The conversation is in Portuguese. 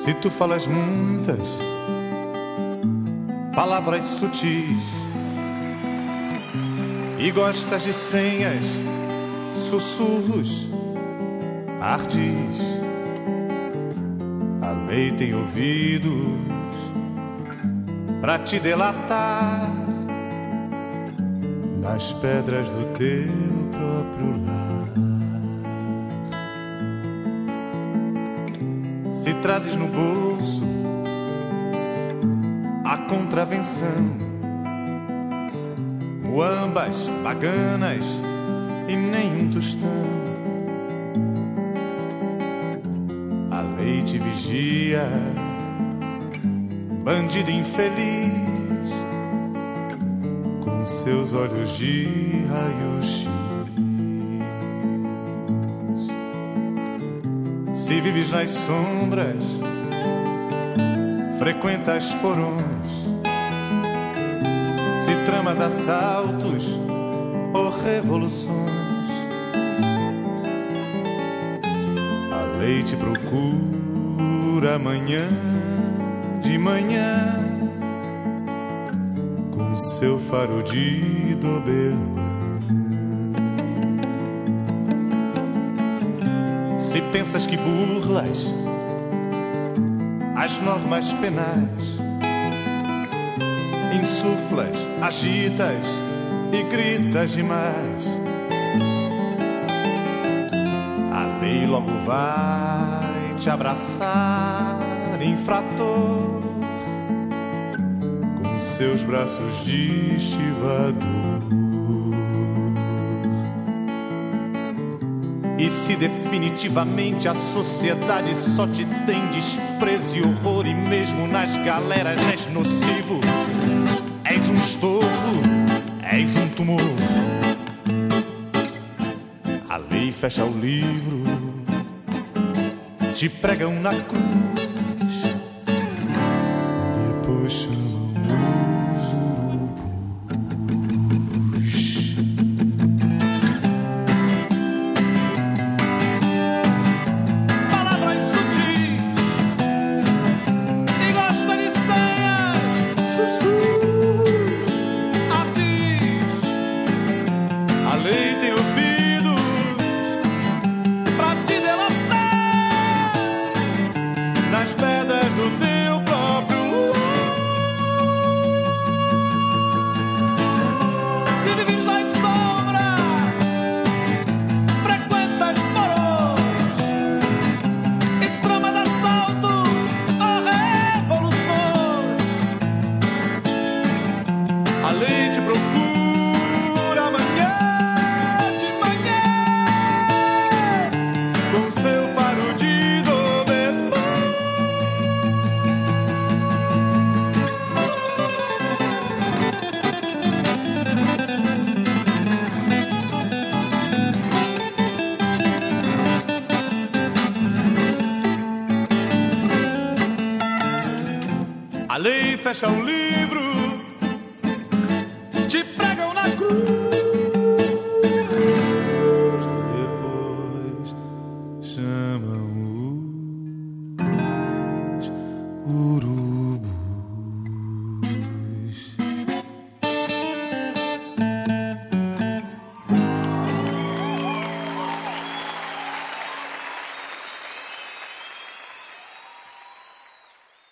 Se tu falas muitas palavras sutis e gostas de senhas, sussurros ardis, a lei tem ouvidos pra te delatar nas pedras do teu próprio lar. Se trazes no bolso a contravenção, muambas, baganas e nenhum tostão, a lei te vigia, bandido infeliz, com seus olhos de raio-x. Se vives nas sombras, frequentas porões, se tramas assaltos ou revoluções, a lei te procura amanhã de manhã, com seu faro de Doberman. Se pensas que burlas as normas penais, insuflas, agitas e gritas demais, a lei logo vai te abraçar, infrator, com seus braços de estivador. E se definitivamente a sociedade só te tem desprezo e horror, e mesmo nas galeras és nocivo, és um estorvo, és um tumor, a lei fecha o livro, te pregam na cruz, depois chamam os urubus. A lei fecha o livro,